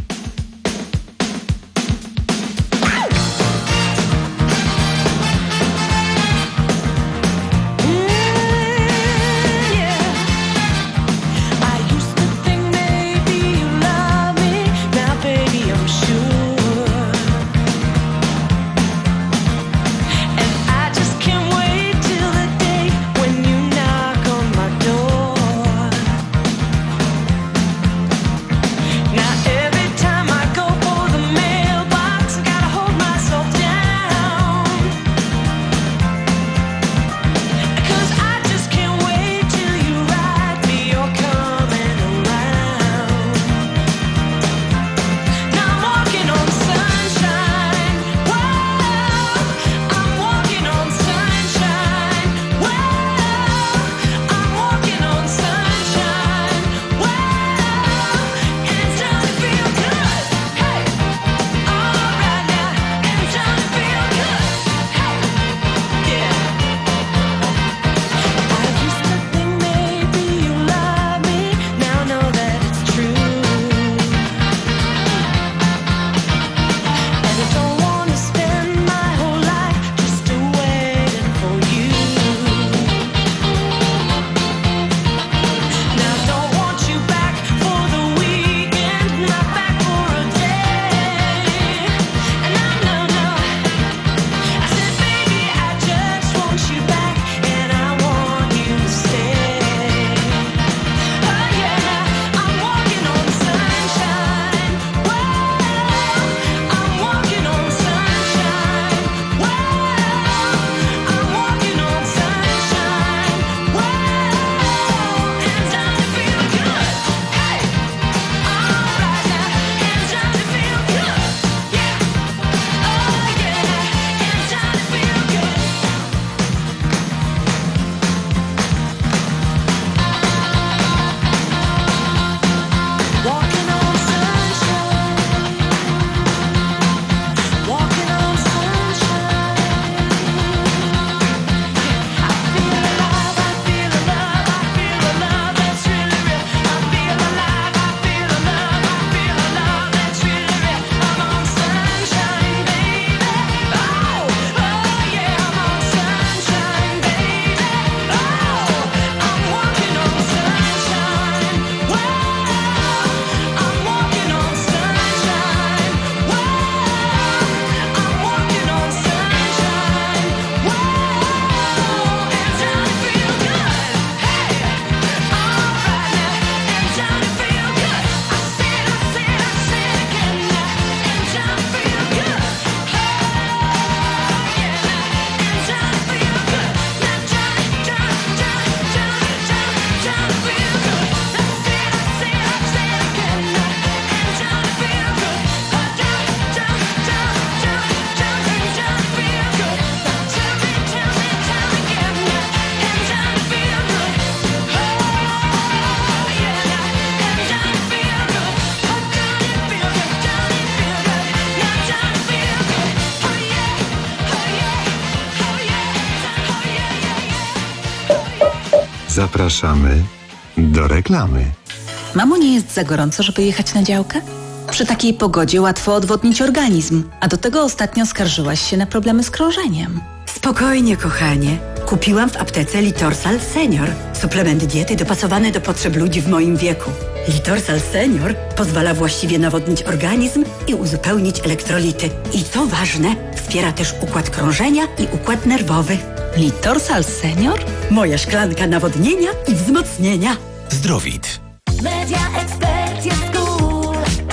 Zapraszamy do reklamy. Mamo, nie jest za gorąco, żeby jechać na działkę? Przy takiej pogodzie łatwo odwodnić organizm, a do tego ostatnio skarżyłaś się na problemy z krążeniem. Spokojnie, kochanie. Kupiłam w aptece Litorsal Senior. Suplement diety dopasowany do potrzeb ludzi w moim wieku. Litorsal Senior pozwala właściwie nawodnić organizm i uzupełnić elektrolity. I co ważne, wspiera też układ krążenia i układ nerwowy. Litorsal Senior? Moja szklanka nawodnienia i wzmocnienia. Zdrowit. Media Expert jest cool.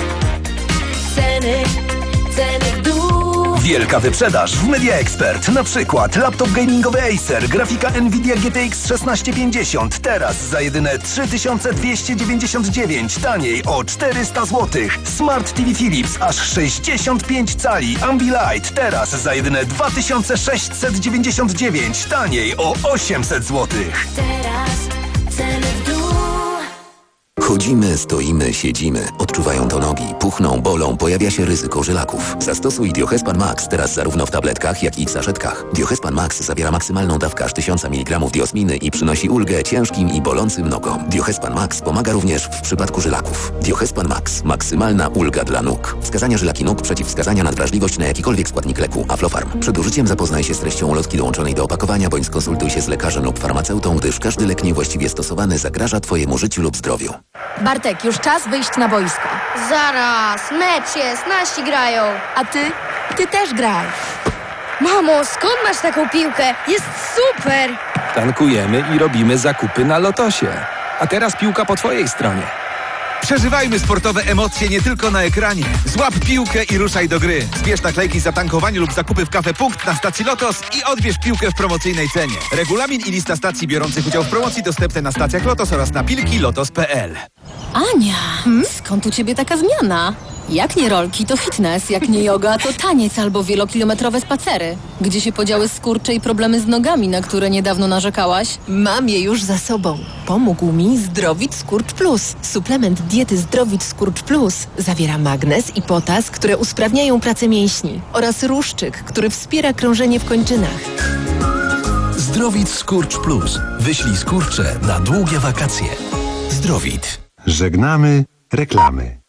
Ceny, ceny w dół. Wielka wyprzedaż w Media Expert. Na przykład laptop gamingowy Acer, grafika Nvidia G T X szesnaście pięćdziesiąt. Teraz za jedyne trzy tysiące dwieście dziewięćdziesiąt dziewięć. Taniej o czterysta złotych. Smart T V Philips aż sześćdziesiąt pięć cali. Ambilight teraz za jedyne dwa tysiące sześćset dziewięćdziesiąt dziewięć. Taniej o osiemset złotych. Teraz ceny w dół. Chodzimy, stoimy, siedzimy. Odczuwają to nogi, puchną, bolą, pojawia się ryzyko żylaków. Zastosuj Diohespan Max teraz zarówno w tabletkach, jak i w saszetkach. Diohespan Max zawiera maksymalną dawkę aż tysiąc miligramów diosminy i przynosi ulgę ciężkim i bolącym nogom. Diohespan Max pomaga również w przypadku żylaków. Diohespan Max. Maksymalna ulga dla nóg. Wskazania żylaki nóg, przeciwwskazania na wrażliwość na jakikolwiek składnik leku. Aflofarm. Przed użyciem zapoznaj się z treścią ulotki dołączonej do opakowania, bądź skonsultuj się z lekarzem lub farmaceutą, gdyż każdy lek niewłaściwie stosowany zagraża Twojemu życiu lub zdrowiu. Bartek, już czas wyjść na boisko. Zaraz, mecz jest, nasi grają. A ty? Ty też graj. Mamo, skąd masz taką piłkę? Jest super! Tankujemy i robimy zakupy na Lotosie. A teraz piłka po twojej stronie. Przeżywajmy sportowe emocje nie tylko na ekranie. Złap piłkę i ruszaj do gry. Zbierz naklejki za tankowanie lub zakupy w Cafe Punkt na stacji Lotos i odbierz piłkę w promocyjnej cenie. Regulamin i lista stacji biorących udział w promocji dostępne na stacjach Lotos oraz na pilki lotos kropka p l. Ania, hmm? skąd u ciebie taka zmiana? Jak nie rolki, to fitness, jak nie yoga, to taniec albo wielokilometrowe spacery. Gdzie się podziały skurcze i problemy z nogami, na które niedawno narzekałaś? Mam je już za sobą. Pomógł mi Zdrowit Skurcz Plus. Suplement diety Zdrowit Skurcz Plus zawiera magnez i potas, które usprawniają pracę mięśni, oraz ruszczyk, który wspiera krążenie w kończynach. Zdrowit Skurcz Plus. Wyślij skurcze na długie wakacje. Zdrowit. Żegnamy reklamy.